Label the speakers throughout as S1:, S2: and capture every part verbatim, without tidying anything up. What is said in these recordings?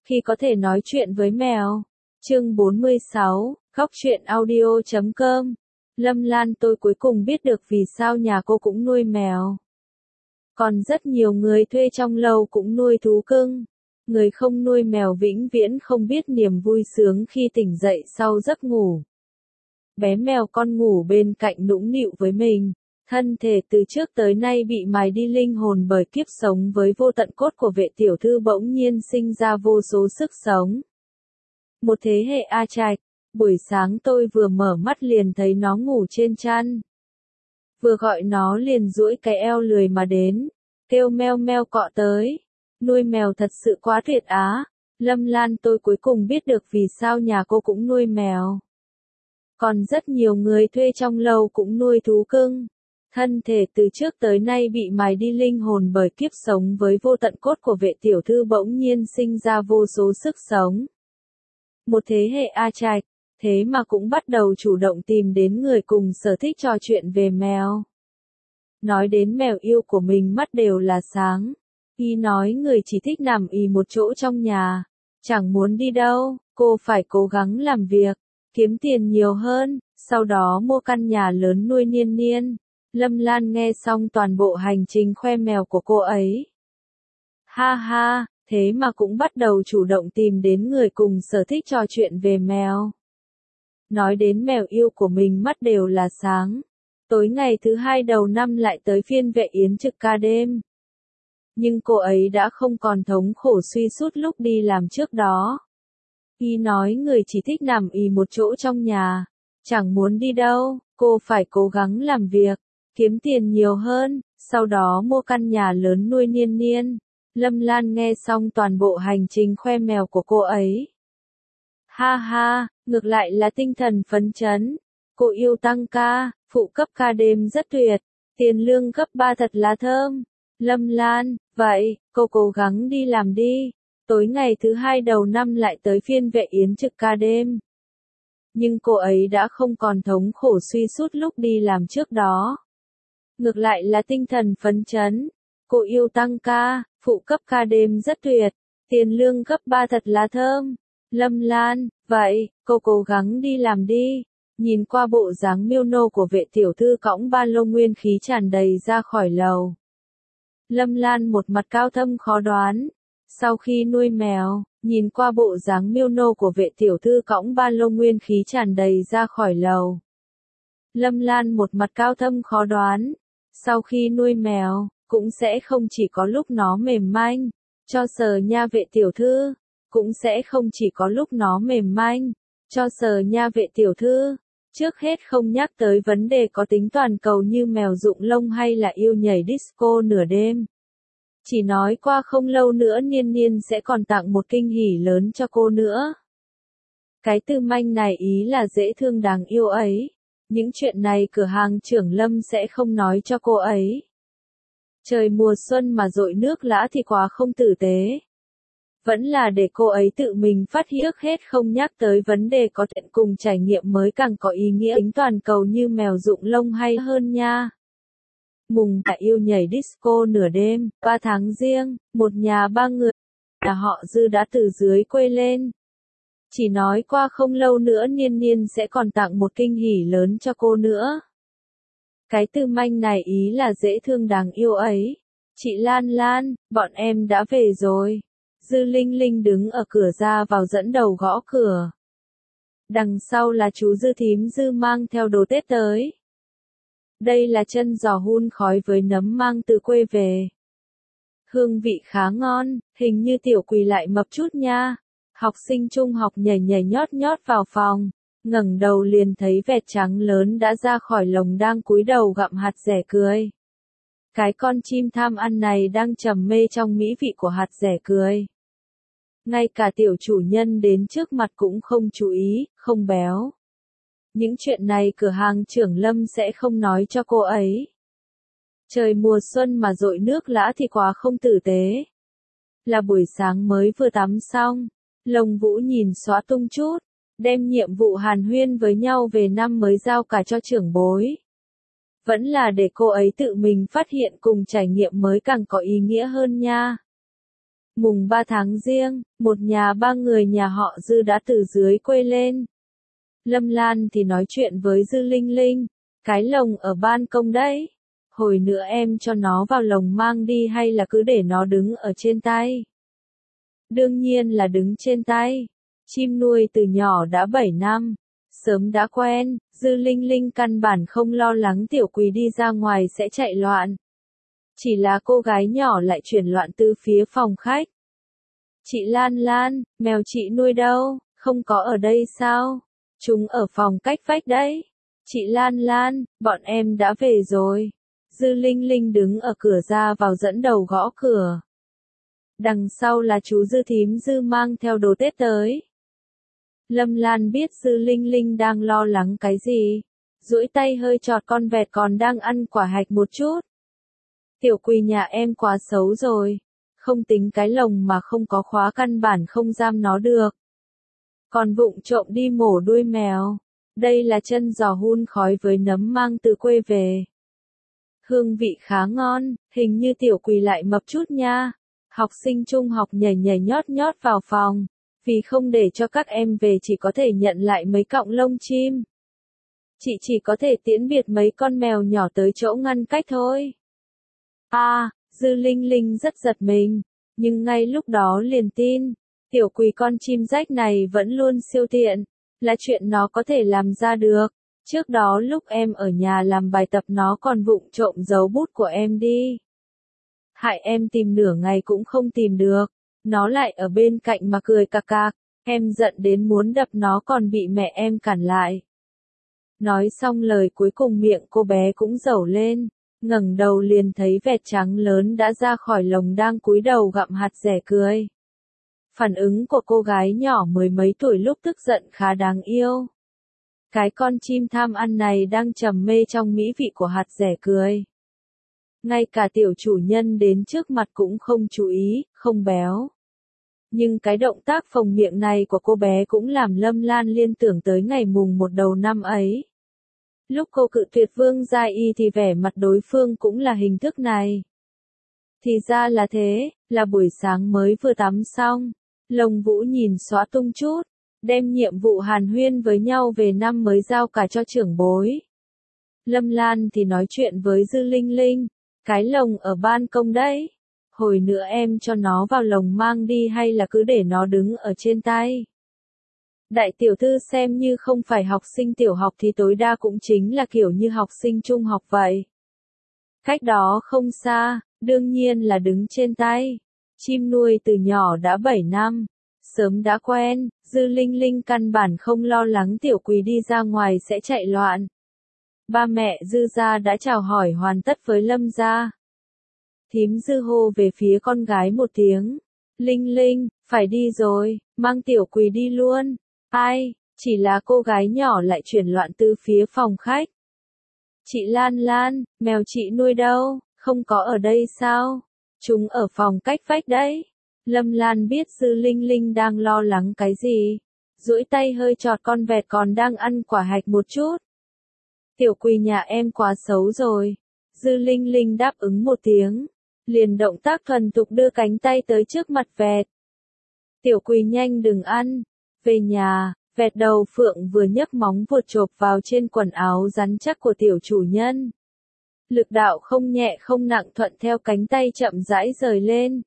S1: Khi có thể nói chuyện với mèo. Chương bốn mươi sáu, góc truyện audio chấm com. Lâm Lan tôi cuối cùng biết được vì sao nhà cô cũng nuôi mèo. Còn rất nhiều người thuê trong lầu cũng nuôi thú cưng. Người không nuôi mèo vĩnh viễn không biết niềm vui sướng khi tỉnh dậy sau giấc ngủ. Bé mèo con ngủ bên cạnh nũng nịu với mình. Thân thể từ trước tới nay bị mài đi linh hồn bởi kiếp sống với vô tận cốt của vệ tiểu thư bỗng nhiên sinh ra vô số sức sống. Một thế hệ A Trạch, buổi sáng tôi vừa mở mắt liền thấy nó ngủ trên chăn. Vừa gọi nó liền duỗi cái eo lười mà đến, kêu meo meo cọ tới. Nuôi mèo thật sự quá tuyệt á. Lâm Lan tôi cuối cùng biết được vì sao nhà cô cũng nuôi mèo. Còn rất nhiều người thuê trong lầu cũng nuôi thú cưng. Thân thể từ trước tới nay bị mài đi linh hồn bởi kiếp sống với vô tận cốt của vệ tiểu thư bỗng nhiên sinh ra vô số sức sống. Một thế hệ A Trạch, thế mà cũng bắt đầu chủ động tìm đến người cùng sở thích trò chuyện về mèo. Nói đến mèo yêu của mình mắt đều là sáng. Y nói người chỉ thích nằm ì một chỗ trong nhà, chẳng muốn đi đâu, cô phải cố gắng làm việc, kiếm tiền nhiều hơn, sau đó mua căn nhà lớn nuôi Niên Niên. Lâm Lan nghe xong toàn bộ hành trình khoe mèo của cô ấy. Ha ha, thế mà cũng bắt đầu chủ động tìm đến người cùng sở thích trò chuyện về mèo. Nói đến mèo yêu của mình mắt đều là sáng. Tối ngày thứ hai đầu năm lại tới phiên vệ Yến trực ca đêm. Nhưng cô ấy đã không còn thống khổ suy sút lúc đi làm trước đó. Y nói người chỉ thích nằm ì một chỗ trong nhà, chẳng muốn đi đâu, cô phải cố gắng làm việc, kiếm tiền nhiều hơn, sau đó mua căn nhà lớn nuôi Niên Niên. Lâm Lan nghe xong toàn bộ hành trình khoe mèo của cô ấy. Ha ha, ngược lại là tinh thần phấn chấn. Cô yêu tăng ca, phụ cấp ca đêm rất tuyệt, tiền lương gấp ba thật là thơm. Lâm Lan, vậy, cô cố gắng đi làm đi. Tối ngày thứ hai đầu năm lại tới phiên vệ Yến trực ca đêm. Nhưng cô ấy đã không còn thống khổ suy sút lúc đi làm trước đó. Ngược lại là tinh thần phấn chấn. Cô yêu tăng ca, phụ cấp ca đêm rất tuyệt, tiền lương gấp ba thật là thơm. Lâm Lan, vậy, cô cố gắng đi làm đi. Nhìn qua bộ dáng miêu nô của vệ tiểu thư cõng ba lô nguyên khí tràn đầy ra khỏi lầu. Lâm Lan một mặt cao thâm khó đoán. Sau khi nuôi mèo, nhìn qua bộ dáng miêu nô của vệ tiểu thư cõng ba lô nguyên khí tràn đầy ra khỏi lầu. Lâm Lan một mặt cao thâm khó đoán. Sau khi nuôi mèo, cũng sẽ không chỉ có lúc nó mềm manh, cho sờ nha vệ tiểu thư. Cũng sẽ không chỉ có lúc nó mềm manh, cho sờ nha vệ tiểu thư. Trước hết không nhắc tới vấn đề có tính toàn cầu như mèo rụng lông hay là yêu nhảy disco nửa đêm. Chỉ nói qua không lâu nữa Niên Niên sẽ còn tặng một kinh hỉ lớn cho cô nữa. Cái từ manh này ý là dễ thương đáng yêu ấy. Những chuyện này cửa hàng trưởng Lâm sẽ không nói cho cô ấy. Trời mùa xuân mà dội nước lã thì quá không tử tế. Vẫn là để cô ấy tự mình phát hiện hết không nhắc tới vấn đề có tiện cùng trải nghiệm mới càng có ý nghĩa tính toàn cầu như mèo rụng lông hay hơn nha. Mùng tạ yêu nhảy disco nửa đêm, ba tháng riêng, một nhà ba người, nhà họ Dư đã từ dưới quê lên. Chỉ nói qua không lâu nữa Niên Niên sẽ còn tặng một kinh hỉ lớn cho cô nữa. Cái từ manh này ý là dễ thương đáng yêu ấy. Chị Lan Lan, bọn em đã về rồi. Dư Linh Linh đứng ở cửa ra vào dẫn đầu gõ cửa. Đằng sau là chú Dư thím Dư mang theo đồ Tết tới. Đây là chân giò hun khói với nấm mang từ quê về. Hương vị khá ngon, hình như tiểu quỳ lại mập chút nha. Học sinh trung học nhảy nhảy nhót nhót vào phòng, ngẩng đầu liền thấy vẹt trắng lớn đã ra khỏi lồng đang cúi đầu gặm hạt dẻ cười. Cái con chim tham ăn này đang trầm mê trong mỹ vị của hạt dẻ cười. Ngay cả tiểu chủ nhân đến trước mặt cũng không chú ý, không béo. Những chuyện này cửa hàng trưởng Lâm sẽ không nói cho cô ấy. Trời mùa xuân mà dội nước lã thì quá không tử tế. Là buổi sáng mới vừa tắm xong, Lồng Vũ nhìn xóa tung chút, đem nhiệm vụ hàn huyên với nhau về năm mới giao cả cho trưởng bối. Vẫn là để cô ấy tự mình phát hiện cùng trải nghiệm mới càng có ý nghĩa hơn nha. Mùng ba tháng Giêng, một nhà ba người nhà họ Dư đã từ dưới quê lên. Lâm Lan thì nói chuyện với Dư Linh Linh, cái lồng ở ban công đấy. Hồi nữa em cho nó vào lồng mang đi hay là cứ để nó đứng ở trên tay? Đương nhiên là đứng trên tay. Chim nuôi từ nhỏ đã bảy năm. Sớm đã quen, Dư Linh Linh căn bản không lo lắng Tiểu Quỳ đi ra ngoài sẽ chạy loạn. Chỉ là cô gái nhỏ lại chuyển loạn từ phía phòng khách. Chị Lan Lan, mèo chị nuôi đâu, không có ở đây sao? Chúng ở phòng cách vách đấy. Chị Lan Lan, bọn em đã về rồi. Dư Linh Linh đứng ở cửa ra vào dẫn đầu gõ cửa. Đằng sau là chú Dư thím Dư mang theo đồ Tết tới. Lâm Lan biết Dư Linh Linh đang lo lắng cái gì. Duỗi tay hơi chọt con vẹt còn đang ăn quả hạch một chút. Tiểu Quỳ nhà em quá xấu rồi. Không tính cái lồng mà không có khóa căn bản không giam nó được. Còn vụng trộm đi mổ đuôi mèo. Đây là chân giò hun khói với nấm mang từ quê về. Hương vị khá ngon, hình như Tiểu Quỳ lại mập chút nha. Học sinh trung học nhảy nhảy nhót nhót vào phòng. Vì không để cho các em về chỉ có thể nhận lại mấy cọng lông chim. Chị chỉ có thể tiễn biệt mấy con mèo nhỏ tới chỗ ngăn cách thôi. À, Dư Linh Linh rất giật mình, nhưng ngay lúc đó liền tin. Tiểu Quỳ con chim rách này vẫn luôn siêu tiện, là chuyện nó có thể làm ra được. Trước đó lúc em ở nhà làm bài tập nó còn vụng trộm giấu bút của em đi. Hại em tìm nửa ngày cũng không tìm được. Nó lại ở bên cạnh mà cười cạc cạc. Em giận đến muốn đập nó còn bị mẹ em cản lại. Nói xong lời cuối cùng miệng cô bé cũng dẩu lên. Ngẩng đầu liền thấy vẹt trắng lớn đã ra khỏi lồng đang cúi đầu gặm hạt dẻ cười. Phản ứng của cô gái nhỏ mười mấy tuổi lúc tức giận khá đáng yêu. Cái con chim tham ăn này đang trầm mê trong mỹ vị của hạt dẻ cười. Ngay cả tiểu chủ nhân đến trước mặt cũng không chú ý, không béo. Nhưng cái động tác phồng miệng này của cô bé cũng làm Lâm Lan liên tưởng tới ngày mùng một đầu năm ấy. Lúc cô cự tuyệt Vương Gia Y thì vẻ mặt đối phương cũng là hình thức này. Thì ra là thế, là buổi sáng mới vừa tắm xong. Lồng Vũ nhìn xóa tung chút, đem nhiệm vụ hàn huyên với nhau về năm mới giao cả cho trưởng bối. Lâm Lan thì nói chuyện với Dư Linh Linh, cái lồng ở ban công đấy. Hồi nữa em cho nó vào lồng mang đi hay là cứ để nó đứng ở trên tay? Đại tiểu thư xem như không phải học sinh tiểu học thì tối đa cũng chính là kiểu như học sinh trung học vậy. Cách đó không xa, đương nhiên là đứng trên tay. Chim nuôi từ nhỏ đã bảy năm. Sớm đã quen, Dư Linh Linh căn bản không lo lắng Tiểu Quỳ đi ra ngoài sẽ chạy loạn. Ba mẹ Dư gia đã chào hỏi hoàn tất với Lâm gia. Thím Dư hô về phía con gái một tiếng. Linh Linh, phải đi rồi, mang Tiểu Quỳ đi luôn. Ai, chỉ là cô gái nhỏ lại chuyển loạn từ phía phòng khách. Chị Lan Lan, mèo chị nuôi đâu, không có ở đây sao? Chúng ở phòng cách vách đấy. Lâm Lan biết Dư Linh Linh đang lo lắng cái gì. Duỗi tay hơi chọt con vẹt còn đang ăn quả hạch một chút. Tiểu Quỳ nhà em quá xấu rồi. Dư Linh Linh đáp ứng một tiếng. Liền động tác thuần thục đưa cánh tay tới trước mặt vẹt. Tiểu Quỳ nhanh đừng ăn. Về nhà, vẹt đầu phượng vừa nhấc móng vuột chộp vào trên quần áo rắn chắc của tiểu chủ nhân. Lực đạo không nhẹ không nặng thuận theo cánh tay chậm rãi rời lên.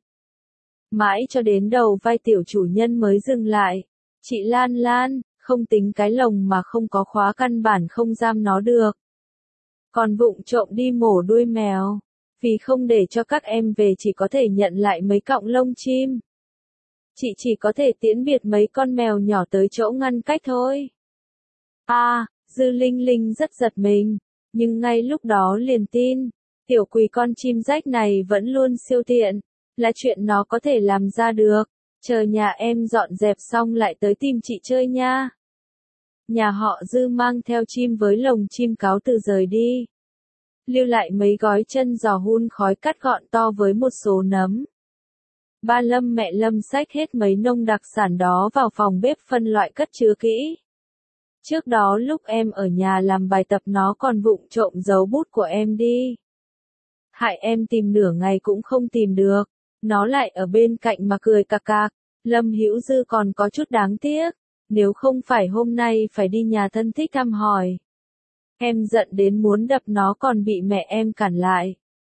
S1: Mãi cho đến đầu vai tiểu chủ nhân mới dừng lại. Chị Lan Lan, không tính cái lồng mà không có khóa căn bản không giam nó được. Còn vụng trộm đi mổ đuôi mèo. Vì không để cho các em về chỉ có thể nhận lại mấy cọng lông chim. Chị chỉ có thể tiễn biệt mấy con mèo nhỏ tới chỗ ngăn cách thôi. À, Dư Linh Linh rất giật mình. Nhưng ngay lúc đó liền tin. Tiểu Quỳ con chim rách này vẫn luôn siêu tiện. Là chuyện nó có thể làm ra được. Chờ nhà em dọn dẹp xong lại tới tìm chị chơi nha. Nhà họ Dư mang theo chim với lồng chim cáo từ rời đi. Lưu lại mấy gói chân giò hun khói cắt gọn to với một số nấm. Ba Lâm mẹ Lâm xách hết mấy nông đặc sản đó vào phòng bếp phân loại cất chứa kỹ. Trước đó lúc em ở nhà làm bài tập nó còn vụng trộm giấu bút của em đi. Hại em tìm nửa ngày cũng không tìm được. Nó lại ở bên cạnh mà cười cạc cạc. Lâm Hữu Dư còn có chút đáng tiếc. Nếu không phải hôm nay phải đi nhà thân thích thăm hỏi. Em giận đến muốn đập nó còn bị mẹ em cản lại.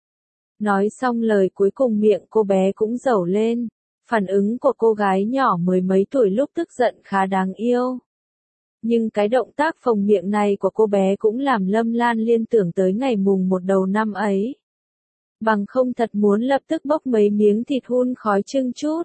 S1: Nói xong lời cuối cùng miệng cô bé cũng dẩu lên. Phản ứng của cô gái nhỏ mười mấy tuổi lúc tức giận khá đáng yêu. Nhưng cái động tác phồng miệng này của cô bé cũng làm Lâm Lan liên tưởng tới ngày mùng một đầu năm ấy. Bằng không thật muốn lập tức bốc mấy miếng thịt hun khói chưng chút.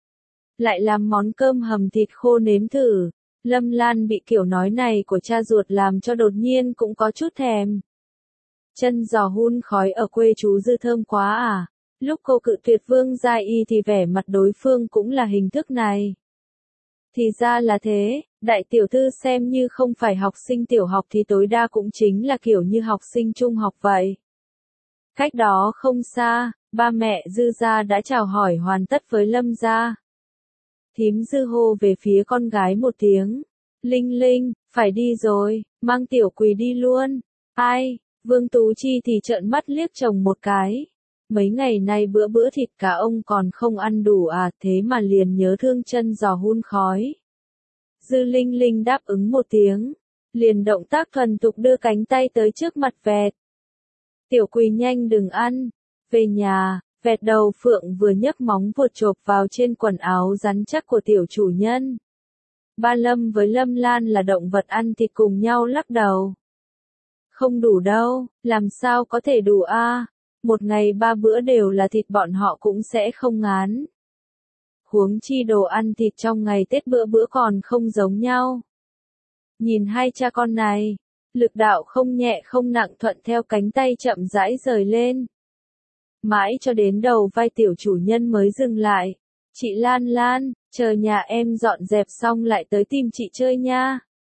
S1: Lại làm món cơm hầm thịt khô nếm thử. Lâm Lan bị kiểu nói này của cha ruột làm cho đột nhiên cũng có chút thèm. Chân giò hun khói ở quê chú Dư thơm quá à. Lúc cô cự tuyệt Vương Gia Y thì vẻ mặt đối phương cũng là hình thức này. Thì ra là thế, đại tiểu thư xem như không phải học sinh tiểu học thì tối đa cũng chính là kiểu như học sinh trung học vậy. Cách đó không xa, ba mẹ Dư gia đã chào hỏi hoàn tất với Lâm gia. Thím Dư hô về phía con gái một tiếng. Linh Linh, phải đi rồi, mang tiểu Quỳ đi luôn. Ai, Vương Tú Chi thì trợn mắt liếc chồng một cái. Mấy ngày nay bữa bữa thịt cá ông còn không ăn đủ à, thế mà liền nhớ thương chân giò hun khói. Dư Linh Linh đáp ứng một tiếng, liền động tác thuần thục đưa cánh tay tới trước mặt vẹt. Tiểu Quỳ nhanh đừng ăn, về nhà, vẹt đầu phượng vừa nhấc móng vuột chộp vào trên quần áo rắn chắc của tiểu chủ nhân. Ba Lâm với Lâm Lan là động vật ăn thịt cùng nhau lắc đầu. Không đủ đâu, làm sao có thể đủ a? À? Một ngày ba bữa đều là thịt bọn họ cũng sẽ không ngán. Huống chi đồ ăn thịt trong ngày Tết bữa bữa còn không giống nhau. Nhìn hai cha con này, lực đạo không nhẹ không nặng thuận theo cánh tay chậm rãi rời lên. Mãi cho đến đầu vai tiểu chủ nhân mới dừng lại. Chị Lan Lan, chờ nhà em dọn dẹp xong lại tới tìm chị chơi nha.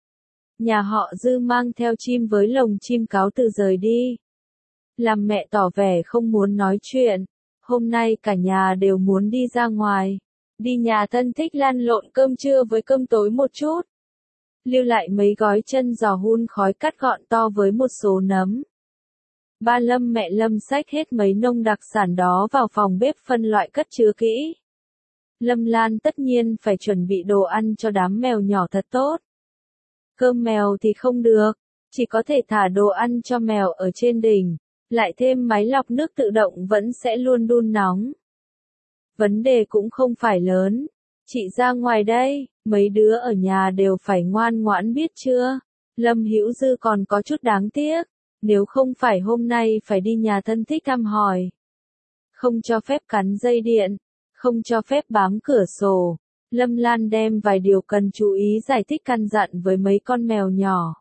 S1: Nhà họ Dư mang theo chim với lồng chim cáo từ rời đi. Làm mẹ tỏ vẻ không muốn nói chuyện. Hôm nay cả nhà đều muốn đi ra ngoài. Đi nhà thân thích lăn lộn cơm trưa với cơm tối một chút. Lưu lại mấy gói chân giò hun khói cắt gọn to với một số nấm. Ba Lâm mẹ Lâm xách hết mấy nông đặc sản đó vào phòng bếp phân loại cất chứa kỹ. Lâm Lan tất nhiên phải chuẩn bị đồ ăn cho đám mèo nhỏ thật tốt. Cơm mèo thì không được, chỉ có thể thả đồ ăn cho mèo ở trên đỉnh, lại thêm máy lọc nước tự động vẫn sẽ luôn đun nóng. Vấn đề cũng không phải lớn, chị ra ngoài đây, mấy đứa ở nhà đều phải ngoan ngoãn biết chưa? Lâm Hữu Dư còn có chút đáng tiếc, nếu không phải hôm nay phải đi nhà thân thích thăm hỏi. Không cho phép cắn dây điện, không cho phép bám cửa sổ. Lâm Lan đem vài điều cần chú ý giải thích căn dặn với mấy con mèo nhỏ.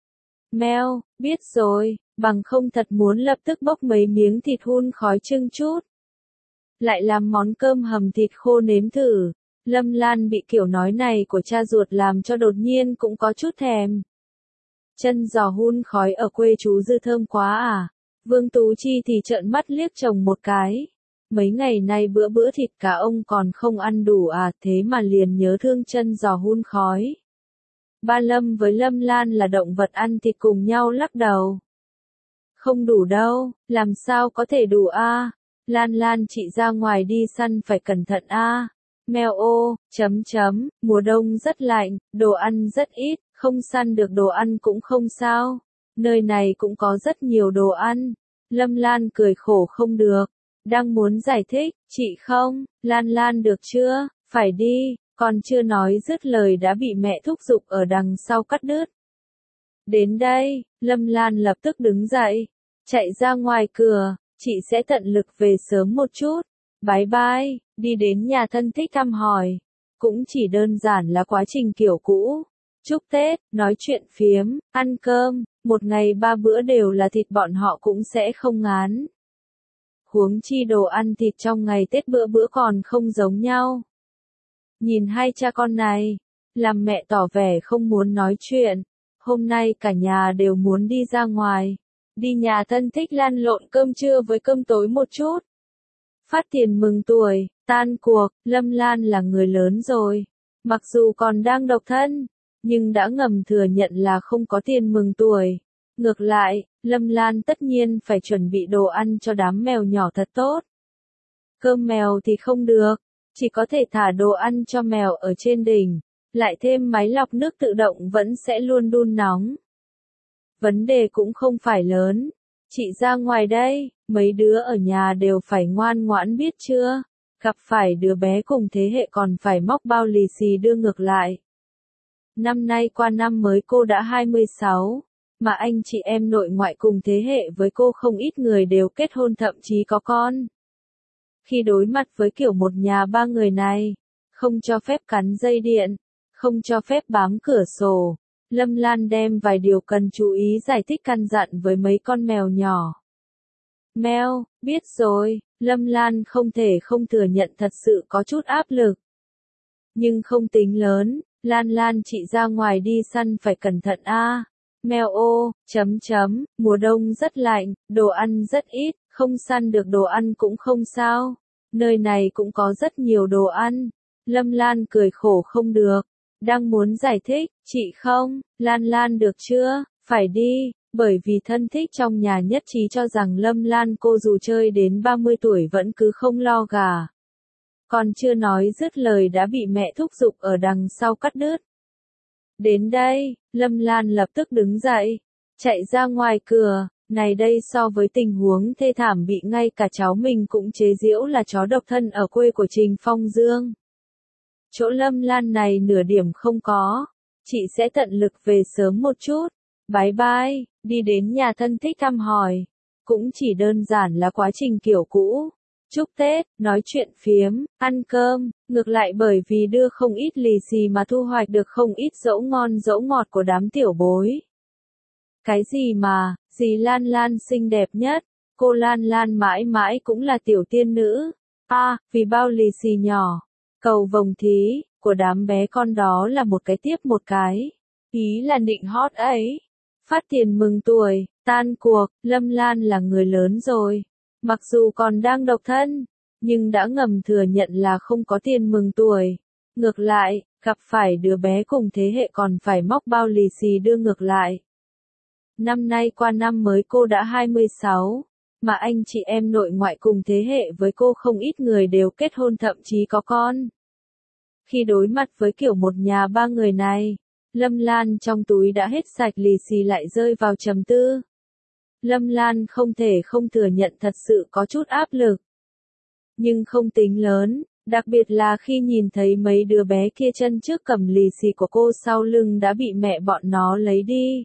S1: Mèo, biết rồi, bằng không thật muốn lập tức bốc mấy miếng thịt hun khói chưng chút. Lại làm món cơm hầm thịt khô nếm thử. Lâm Lan bị kiểu nói này của cha ruột làm cho đột nhiên cũng có chút thèm. Chân giò hun khói ở quê chú Dư thơm quá à. Vương Tú Chi thì trợn mắt liếc chồng một cái. Mấy ngày nay bữa bữa thịt cá ông còn không ăn đủ à, thế mà liền nhớ thương chân giò hun khói. Ba Lâm với Lâm Lan là động vật ăn thịt cùng nhau lắc đầu. Không đủ đâu, làm sao có thể đủ a? À? Lan Lan chị ra ngoài đi săn phải cẩn thận a. À? Mèo ô, chấm chấm, mùa đông rất lạnh, đồ ăn rất ít, không săn được đồ ăn cũng không sao. Nơi này cũng có rất nhiều đồ ăn. Lâm Lan cười khổ không được. Đang muốn giải thích, chị không, Lan Lan được chưa, phải đi, còn chưa nói dứt lời đã bị mẹ thúc giục ở đằng sau cắt đứt. Đến đây, Lâm Lan lập tức đứng dậy, chạy ra ngoài cửa, chị sẽ tận lực về sớm một chút, bye bye, đi đến nhà thân thích thăm hỏi, cũng chỉ đơn giản là quá trình kiểu cũ, chúc Tết, nói chuyện phiếm, ăn cơm, một ngày ba bữa đều là thịt bọn họ cũng sẽ không ngán. Huống chi đồ ăn thịt trong ngày Tết bữa bữa còn không giống nhau. Nhìn hai cha con này, làm mẹ tỏ vẻ không muốn nói chuyện, hôm nay cả nhà đều muốn đi ra ngoài, đi nhà thân thích lăn lộn cơm trưa với cơm tối một chút. Phát tiền mừng tuổi, tan cuộc, Lâm Lan là người lớn rồi, mặc dù còn đang độc thân, nhưng đã ngầm thừa nhận là không có tiền mừng tuổi. Ngược lại, Lâm Lan tất nhiên phải chuẩn bị đồ ăn cho đám mèo nhỏ thật tốt. Cơm mèo thì không được, chỉ có thể thả đồ ăn cho mèo ở trên đỉnh, lại thêm máy lọc nước tự động vẫn sẽ luôn đun nóng. Vấn đề cũng không phải lớn, chị ra ngoài đây, mấy đứa ở nhà đều phải ngoan ngoãn biết chưa, gặp phải đứa bé cùng thế hệ còn phải móc bao lì xì đưa ngược lại. Năm nay qua năm mới cô đã hai mươi sáu, mà anh chị em nội ngoại cùng thế hệ với cô không ít người đều kết hôn thậm chí có con. Khi đối mặt với kiểu một nhà ba người này, không cho phép cắn dây điện, không cho phép bám cửa sổ, Lâm Lan đem vài điều cần chú ý giải thích căn dặn với mấy con mèo nhỏ. Mèo, biết rồi, Lâm Lan không thể không thừa nhận thật sự có chút áp lực. Nhưng không tính lớn, Lan Lan chị ra ngoài đi săn phải cẩn thận a. À. Mèo ô, chấm chấm, mùa đông rất lạnh, đồ ăn rất ít, không săn được đồ ăn cũng không sao. Nơi này cũng có rất nhiều đồ ăn. Lâm Lan cười khổ không được. Đang muốn giải thích, chị không, Lan Lan được chưa, phải đi, bởi vì thân thích trong nhà nhất trí cho rằng Lâm Lan cô dù chơi đến ba mươi tuổi vẫn cứ không lo gà. Còn chưa nói dứt lời đã bị mẹ thúc giục ở đằng sau cắt đứt. Đến đây, Lâm Lan lập tức đứng dậy, chạy ra ngoài cửa, này đây so với tình huống thê thảm bị ngay cả cháu mình cũng chế giễu là chó độc thân ở quê của Trình Phong Dương. Chỗ Lâm Lan này nửa điểm không có, chị sẽ tận lực về sớm một chút, bye bye, đi đến nhà thân thích thăm hỏi, cũng chỉ đơn giản là quá trình kiểu cũ. Chúc Tết, nói chuyện phiếm, ăn cơm, ngược lại bởi vì đưa không ít lì xì mà thu hoạch được không ít dẫu ngon dẫu ngọt của đám tiểu bối. Cái gì mà, dì Lan Lan xinh đẹp nhất, cô Lan Lan mãi mãi cũng là tiểu tiên nữ. A, à, vì bao lì xì nhỏ, cầu vồng thí, của đám bé con đó là một cái tiếp một cái. Ý là nịnh hót ấy. Phát tiền mừng tuổi, tan cuộc, Lâm Lan là người lớn rồi. Mặc dù còn đang độc thân, nhưng đã ngầm thừa nhận là không có tiền mừng tuổi. Ngược lại, gặp phải đứa bé cùng thế hệ còn phải móc bao lì xì đưa ngược lại. Năm nay qua năm mới cô đã hai mươi sáu, mà anh chị em nội ngoại cùng thế hệ với cô không ít người đều kết hôn thậm chí có con. Khi đối mặt với kiểu một nhà ba người này, Lâm Lan trong túi đã hết sạch lì xì lại rơi vào trầm tư. Lâm Lan không thể không thừa nhận thật sự có chút áp lực. Nhưng không tính lớn, đặc biệt là khi nhìn thấy mấy đứa bé kia chân trước cầm lì xì của cô sau lưng đã bị mẹ bọn nó lấy đi.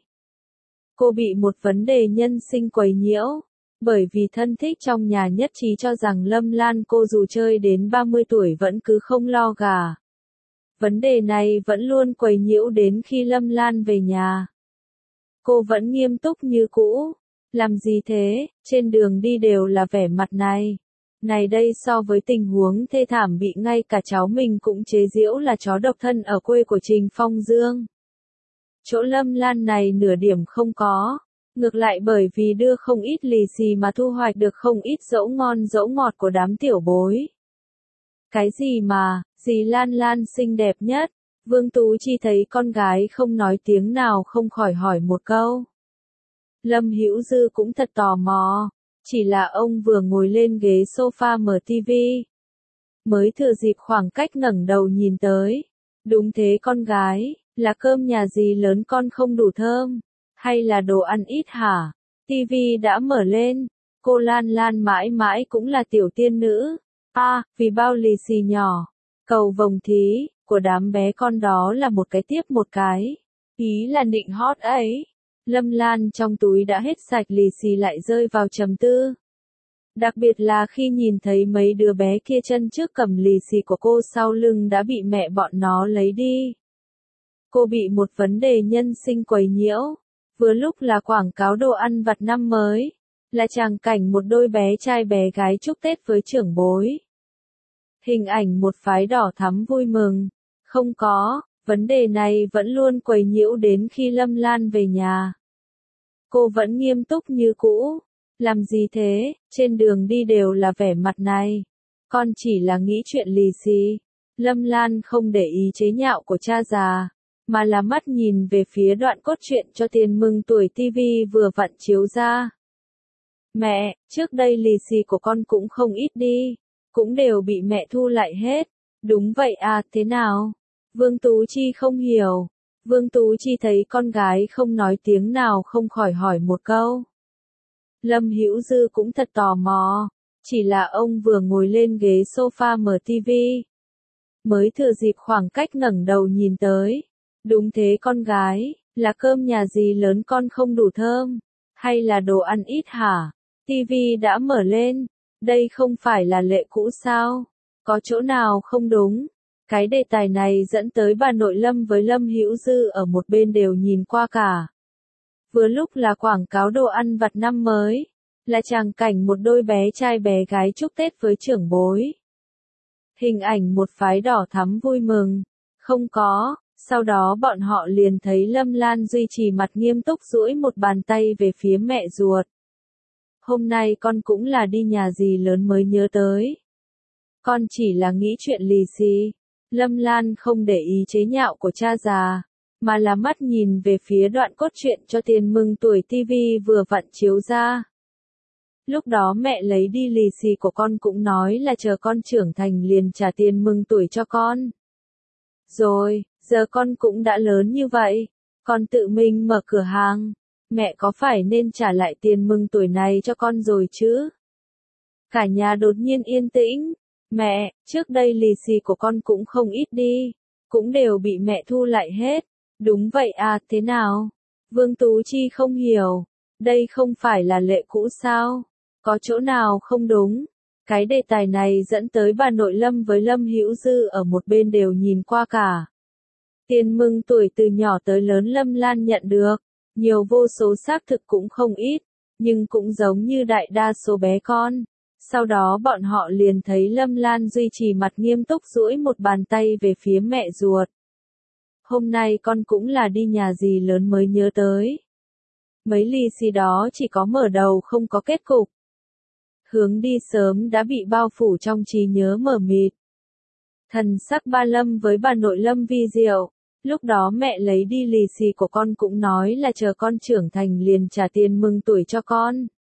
S1: Cô bị một vấn đề nhân sinh quấy nhiễu, bởi vì thân thích trong nhà nhất trí cho rằng Lâm Lan cô dù chơi đến ba mươi tuổi vẫn cứ không lo gà. Vấn đề này vẫn luôn quấy nhiễu đến khi Lâm Lan về nhà. Cô vẫn nghiêm túc như cũ. Làm gì thế, trên đường đi đều là vẻ mặt này. Này đây so với tình huống thê thảm bị ngay cả cháu mình cũng chế giễu là chó độc thân ở quê của Trình Phong Dương. Chỗ Lâm Lan này nửa điểm không có. Ngược lại bởi vì đưa không ít lì xì mà thu hoạch được không ít dẫu ngon dẫu ngọt của đám tiểu bối. Cái gì mà, dì Lan Lan xinh đẹp nhất, Vương Tú Chi thấy con gái không nói tiếng nào không khỏi hỏi một câu. Lâm Hữu Dư cũng thật tò mò, chỉ là ông vừa ngồi lên ghế sofa mở tivi. Mới thừa dịp khoảng cách ngẩng đầu nhìn tới. Đúng thế con gái, là cơm nhà dì lớn con không đủ thơm, hay là đồ ăn ít hả? Tivi đã mở lên, cô Lan Lan mãi mãi cũng là tiểu tiên nữ. A, à, vì bao lì xì nhỏ, cầu vồng thí, của đám bé con đó là một cái tiếp một cái. Ý là nịnh hót ấy. Lâm Lan trong túi đã hết sạch lì xì lại rơi vào trầm tư. Đặc biệt là khi nhìn thấy mấy đứa bé kia chân trước cầm lì xì của cô sau lưng đã bị mẹ bọn nó lấy đi. Cô bị một vấn đề nhân sinh quấy nhiễu. Vừa lúc là quảng cáo đồ ăn vặt năm mới. Là tràng cảnh một đôi bé trai bé gái chúc Tết với trưởng bối. Hình ảnh một phái đỏ thắm vui mừng. Không có, vấn đề này vẫn luôn quấy nhiễu đến khi Lâm Lan về nhà. Cô vẫn nghiêm túc như cũ. Làm gì thế, trên đường đi đều là vẻ mặt này. Con chỉ là nghĩ chuyện lì xì. Lâm Lan không để ý chế nhạo của cha già, mà là mắt nhìn về phía đoạn cốt truyện cho tiền mừng tuổi tivi vừa vặn chiếu ra. Mẹ, trước đây lì xì của con cũng không ít đi. cũng đều bị mẹ thu lại hết. Đúng vậy à, thế nào? Vương Tú Chi không hiểu. Vương Tú Chi thấy con gái không nói tiếng nào không khỏi hỏi một câu. Lâm Hữu Dư cũng thật tò mò, chỉ là ông vừa ngồi lên ghế sofa mở tivi, mới thừa dịp khoảng cách ngẩng đầu nhìn tới. Đúng thế con gái, là cơm nhà gì lớn con không đủ thơm, hay là đồ ăn ít hả? Tivi đã mở lên, đây không phải là lệ cũ sao? Có chỗ nào không đúng? Cái đề tài này dẫn tới bà nội Lâm với Lâm Hữu Dư ở một bên đều nhìn qua cả. Vừa lúc là quảng cáo đồ ăn vặt năm mới, là tràng cảnh một đôi bé trai bé gái chúc Tết với trưởng bối. Hình ảnh một phái đỏ thắm vui mừng, không có, sau đó bọn họ liền thấy Lâm Lan duy trì mặt nghiêm túc duỗi một bàn tay về phía mẹ ruột. Hôm nay con cũng là đi nhà gì lớn mới nhớ tới. Con chỉ là nghĩ chuyện lì xì. Lâm Lan không để ý chế nhạo của cha già, mà là mắt nhìn về phía đoạn cốt truyện cho tiền mừng tuổi tivi vừa vặn chiếu ra. Lúc đó mẹ lấy đi lì xì của con cũng nói là chờ con trưởng thành liền trả tiền mừng tuổi cho con. Rồi, giờ con cũng đã lớn như vậy, con tự mình mở cửa hàng, mẹ có phải nên trả lại tiền mừng tuổi này cho con rồi chứ? Cả nhà đột nhiên yên tĩnh. Mẹ, trước đây lì xì của con cũng không ít đi, cũng đều bị mẹ thu lại hết. Đúng vậy à, thế nào? Vương Tú Chi không hiểu, đây không phải là lệ cũ sao? Có chỗ nào không đúng? Cái đề tài này dẫn tới bà nội Lâm với Lâm Hữu Dư ở một bên đều nhìn qua cả. Tiền mừng tuổi từ nhỏ tới lớn Lâm Lan nhận được, nhiều vô số xác thực cũng không ít, nhưng cũng giống như đại đa số bé con. Sau đó bọn họ liền thấy Lâm Lan duy trì mặt nghiêm túc duỗi một bàn tay về phía mẹ ruột. Hôm nay con cũng là đi nhà gì lớn mới nhớ tới. Mấy lì xì đó chỉ có mở đầu không có kết cục. Hướng đi sớm đã bị bao phủ trong trí nhớ mờ mịt. Thần sắc ba Lâm với bà nội Lâm vi diệu. Lúc đó mẹ lấy đi lì xì của con cũng nói là chờ con trưởng thành liền trả tiền mừng tuổi cho con.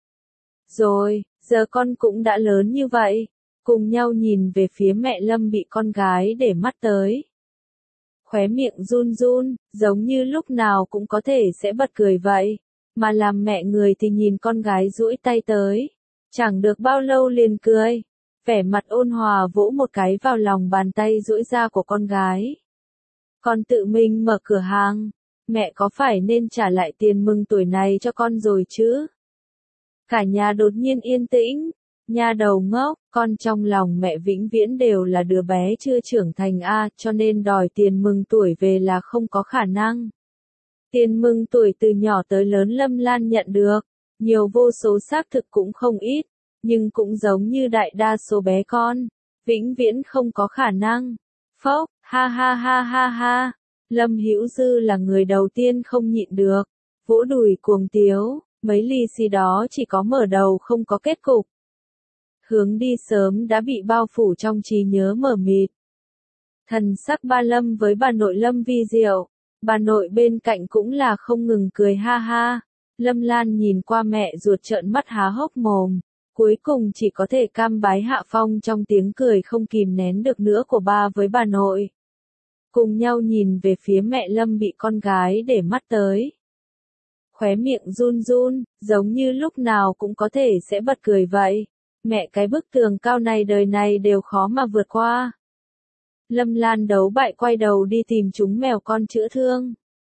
S1: Rồi, giờ con cũng đã lớn như vậy. Cùng nhau nhìn về phía mẹ Lâm bị con gái để mắt tới. Khóe miệng run run, giống như lúc nào cũng có thể sẽ bật cười vậy. Mà làm mẹ người thì nhìn con gái duỗi tay tới. Chẳng được bao lâu liền cười. Vẻ mặt ôn hòa vỗ một cái vào lòng bàn tay duỗi ra của con gái. Con tự mình mở cửa hàng. Mẹ có phải nên trả lại tiền mừng tuổi này cho con rồi chứ? Cả nhà đột nhiên yên tĩnh. Nha đầu ngốc, con trong lòng mẹ vĩnh viễn đều là đứa bé chưa trưởng thành a, cho nên đòi tiền mừng tuổi về là không có khả năng. Tiền mừng tuổi từ nhỏ tới lớn Lâm Lan nhận được, nhiều vô số xác thực cũng không ít, nhưng cũng giống như đại đa số bé con, vĩnh viễn không có khả năng. Phốc, ha ha ha ha ha. Lâm Hữu Dư là người đầu tiên không nhịn được, vỗ đùi cuồng tiếu, mấy lì xì đó chỉ có mở đầu không có kết cục. Hướng đi sớm đã bị bao phủ trong trí nhớ mờ mịt. Thần sắc ba Lâm với bà nội Lâm vi diệu, bà nội bên cạnh cũng là không ngừng cười ha ha. Lâm Lan nhìn qua mẹ ruột trợn mắt há hốc mồm, cuối cùng chỉ có thể cam bái hạ phong trong tiếng cười không kìm nén được nữa của ba với bà nội. Cùng nhau nhìn về phía mẹ Lâm bị con gái để mắt tới. Khóe miệng run run, giống như lúc nào cũng có thể sẽ bật cười vậy. Mẹ cái bức tường cao này đời này đều khó mà vượt qua. Lâm Lan đấu bại quay đầu đi tìm chúng mèo con chữa thương.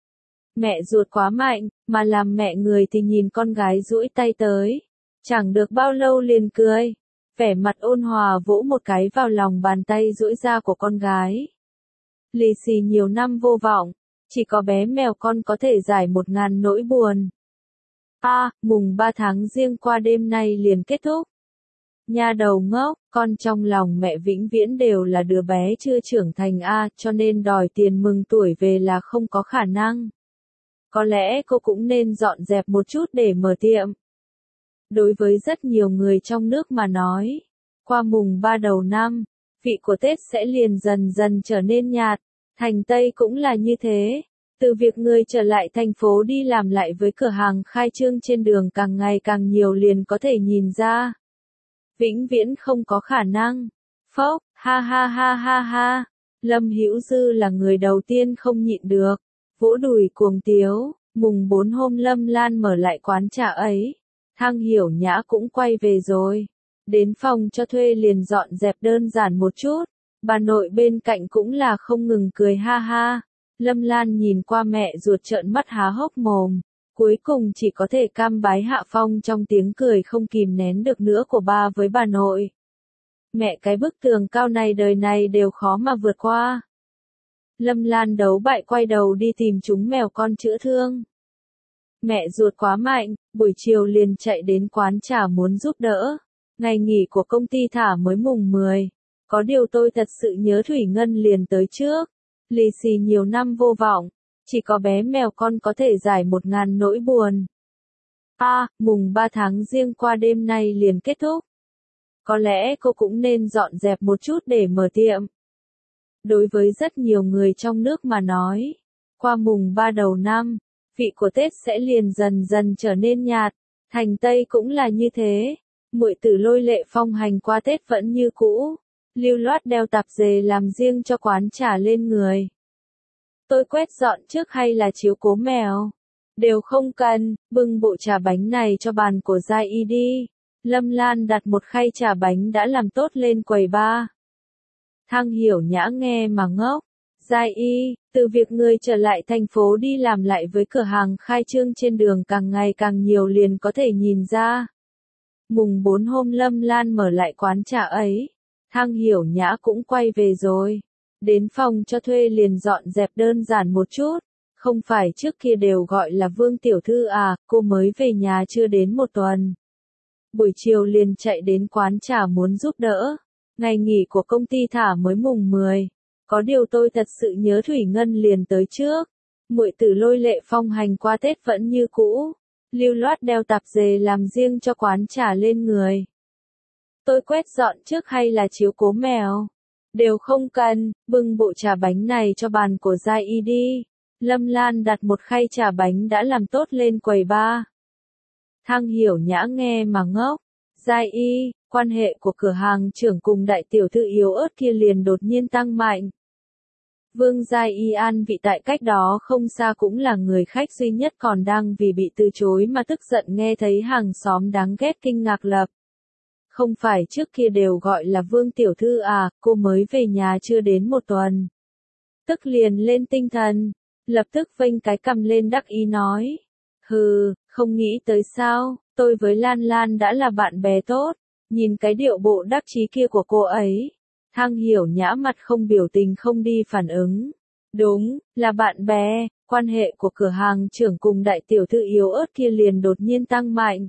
S1: Mẹ ruột quá mạnh, mà làm mẹ người thì nhìn con gái duỗi tay tới. Chẳng được bao lâu liền cười. Vẻ mặt ôn hòa vỗ một cái vào lòng bàn tay duỗi ra của con gái. Lì xì nhiều năm vô vọng, chỉ có bé mèo con có thể giải một ngàn nỗi buồn. A, à, mùng ba tháng Giêng qua đêm nay liền kết thúc. Nha đầu ngốc, con trong lòng mẹ vĩnh viễn đều là đứa bé chưa trưởng thành a, à, cho nên đòi tiền mừng tuổi về là không có khả năng. Có lẽ cô cũng nên dọn dẹp một chút để mở tiệm. Đối với rất nhiều người trong nước mà nói, qua mùng ba đầu năm, vị của Tết sẽ liền dần dần trở nên nhạt, thành Tây cũng là như thế. Từ việc người trở lại thành phố đi làm lại với cửa hàng khai trương trên đường càng ngày càng nhiều liền có thể nhìn ra. Vĩnh viễn không có khả năng. Phốc, ha ha ha ha ha. Lâm Hữu Dư là người đầu tiên không nhịn được, vỗ đùi cuồng tiếu. Mùng bốn hôm Lâm Lan mở lại quán trà ấy, Thang Hiểu Nhã cũng quay về rồi. Đến phòng cho thuê liền dọn dẹp đơn giản một chút. Bà nội bên cạnh cũng là không ngừng cười ha ha. Lâm Lan nhìn qua mẹ ruột trợn mắt há hốc mồm. Cuối cùng chỉ có thể cam bái hạ phong trong tiếng cười không kìm nén được nữa của ba với bà nội. Mẹ, cái bức tường cao này đời này đều khó mà vượt qua. Lâm Lan đấu bại quay đầu đi tìm chúng mèo con chữa thương. Mẹ ruột quá mạnh, buổi chiều liền chạy đến quán trà muốn giúp đỡ. Ngày nghỉ của công ty thả mới mùng mười. Có điều tôi thật sự nhớ Thủy Ngân liền tới trước. Lì xì nhiều năm vô vọng. Chỉ có bé mèo con có thể giải một ngàn nỗi buồn. A, à, mùng ba tháng Giêng qua đêm nay liền kết thúc. Có lẽ cô cũng nên dọn dẹp một chút để mở tiệm. Đối với rất nhiều người trong nước mà nói, qua mùng ba đầu năm, vị của Tết sẽ liền dần dần trở nên nhạt. Thành Tây cũng là như thế. Muội tử Lôi Lệ Phong hành qua Tết vẫn như cũ, lưu loát đeo tạp dề làm riêng cho quán trà lên người. Tôi quét dọn trước hay là chiếu cố mèo? Đều không cần, bưng bộ trà bánh này cho bàn của Giai Y đi. Lâm Lan đặt một khay trà bánh đã làm tốt lên quầy bar. Thang Hiểu Nhã nghe mà ngốc. Giai Y, từ việc người trở lại thành phố đi làm lại với cửa hàng khai trương trên đường càng ngày càng nhiều liền có thể nhìn ra. Mùng bốn hôm Lâm Lan mở lại quán trà ấy, Thang Hiểu Nhã cũng quay về rồi. Đến phòng cho thuê liền dọn dẹp đơn giản một chút. Không phải trước kia đều gọi là Vương Tiểu Thư à, cô mới về nhà chưa đến một tuần. Buổi chiều liền chạy đến quán trà muốn giúp đỡ. Ngày nghỉ của công ty thả mới mùng mười. Có điều tôi thật sự nhớ Thủy Ngân liền tới trước. Muội tử Lôi Lệ Phong hành qua Tết vẫn như cũ, lưu loát đeo tạp dề làm riêng cho quán trà lên người. Tôi quét dọn trước hay là chiếu cố mèo? Đều không cần, bưng bộ trà bánh này cho bàn của Giai Y đi. Lâm Lan đặt một khay trà bánh đã làm tốt lên quầy bar. Thang Hiểu Nhã nghe mà ngốc. Giai Y, quan hệ của cửa hàng trưởng cùng đại tiểu thư yếu ớt kia liền đột nhiên tăng mạnh. Vương Giai Y an vị tại cách đó không xa cũng là người khách duy nhất còn đang vì bị từ chối mà tức giận nghe thấy hàng xóm đáng ghét kinh ngạc lập. Không phải trước kia đều gọi là Vương Tiểu Thư à, cô mới về nhà chưa đến một tuần. Tức liền lên tinh thần, lập tức vênh cái cằm lên đắc ý nói. Hừ, không nghĩ tới sao, tôi với Lan Lan đã là bạn bè tốt, nhìn cái điệu bộ đắc chí kia của cô ấy. Thang Hiểu Nhã mặt không biểu tình không đi phản ứng. Đúng, là bạn bè, quan hệ của cửa hàng trưởng cùng đại tiểu thư yếu ớt kia liền đột nhiên tăng mạnh.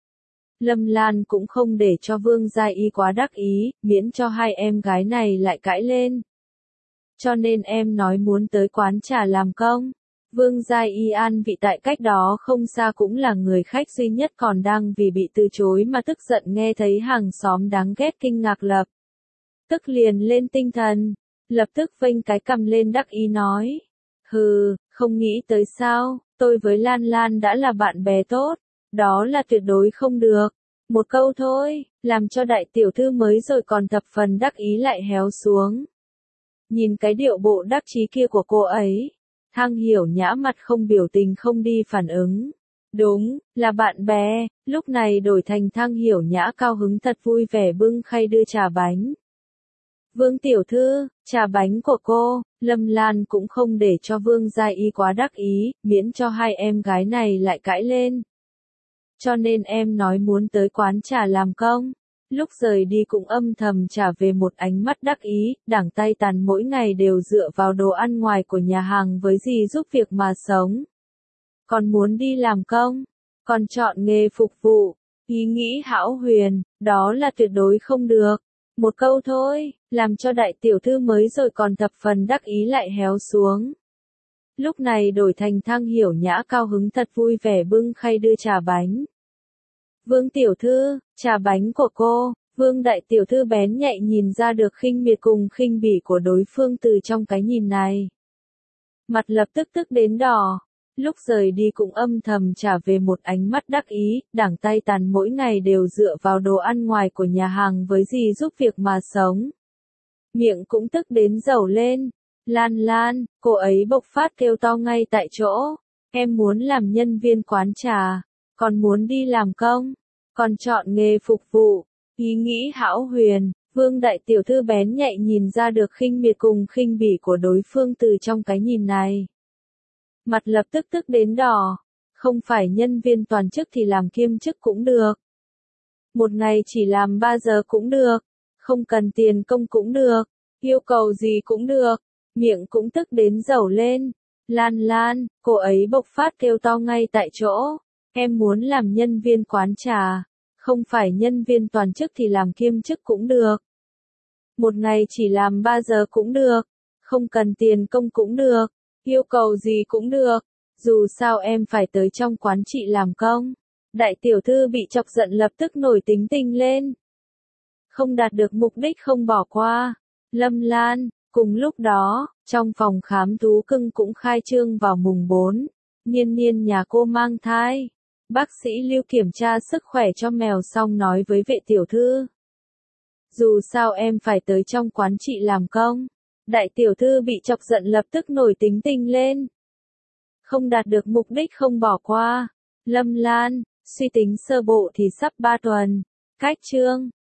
S1: Lâm Lan cũng không để cho Vương Giai Y quá đắc ý, miễn cho hai em gái này lại cãi lên. Cho nên em nói muốn tới quán trà làm công. Vương Giai Y an vị tại cách đó không xa cũng là người khách duy nhất còn đang vì bị từ chối mà tức giận nghe thấy hàng xóm đáng ghét kinh ngạc lập. Tức liền lên tinh thần, lập tức vênh cái cằm lên đắc ý nói. Hừ, không nghĩ tới sao, tôi với Lan Lan đã là bạn bè tốt, đó là tuyệt đối không được. Một câu thôi, làm cho đại tiểu thư mới rồi còn thập phần đắc ý lại héo xuống. Nhìn cái điệu bộ đắc chí kia của cô ấy, Thang Hiểu Nhã mặt không biểu tình không đi phản ứng. Đúng, là bạn bè, lúc này đổi thành Thang Hiểu Nhã cao hứng thật vui vẻ bưng khay đưa trà bánh. Vương Tiểu Thư, trà bánh của cô. Lâm Lan cũng không để cho Vương Giai Y quá đắc ý, miễn cho hai em gái này lại cãi lên. Cho nên em nói muốn tới quán trà làm công. Lúc rời đi cũng âm thầm trả về một ánh mắt đắc ý, đảng tay tàn mỗi ngày đều dựa vào đồ ăn ngoài của nhà hàng với gì giúp việc mà sống. Còn muốn đi làm công, còn chọn nghề phục vụ, ý nghĩ hão huyền, đó là tuyệt đối không được. Một câu thôi, làm cho đại tiểu thư mới rồi còn thập phần đắc ý lại héo xuống. Lúc này đổi thành Thang Hiểu Nhã cao hứng thật vui vẻ bưng khay đưa trà bánh. Vương Tiểu Thư, trà bánh của cô. Vương đại tiểu thư bén nhạy nhìn ra được khinh miệt cùng khinh bỉ của đối phương từ trong cái nhìn này. Mặt lập tức tức đến đỏ. Lúc rời đi cũng âm thầm trả về một ánh mắt đắc ý, đảng tay tàn mỗi ngày đều dựa vào đồ ăn ngoài của nhà hàng với dì giúp việc mà sống. Miệng cũng tức đến dẩu lên. Lan Lan, cô ấy bộc phát kêu to ngay tại chỗ. Em muốn làm nhân viên quán trà, còn muốn đi làm công, còn chọn nghề phục vụ. Ý nghĩ hão huyền, Vương đại tiểu thư bén nhạy nhìn ra được khinh miệt cùng khinh bỉ của đối phương từ trong cái nhìn này. Mặt lập tức tức đến đỏ, không phải nhân viên toàn chức thì làm kiêm chức cũng được. Một ngày chỉ làm ba giờ cũng được, không cần tiền công cũng được, yêu cầu gì cũng được, miệng cũng tức đến dẩu lên. Lan Lan, cô ấy bộc phát kêu to ngay tại chỗ. Em muốn làm nhân viên quán trà, không phải nhân viên toàn chức thì làm kiêm chức cũng được. Một ngày chỉ làm ba giờ cũng được, không cần tiền công cũng được, yêu cầu gì cũng được, dù sao em phải tới trong quán chị làm công. Đại tiểu thư bị chọc giận lập tức nổi tính tình lên. Không đạt được mục đích không bỏ qua. Lâm Lan, cùng lúc đó, trong phòng khám thú cưng cũng khai trương vào mùng bốn. Nhiên Nhiên nhà cô mang thai. Bác sĩ Lưu kiểm tra sức khỏe cho mèo xong nói với vệ tiểu thư. Dù sao em phải tới trong quán chị làm công. Đại tiểu thư bị chọc giận lập tức nổi tính tình lên. Không đạt được mục đích không bỏ qua. Lâm Lan, suy tính sơ bộ thì sắp ba tuần. Cách trương.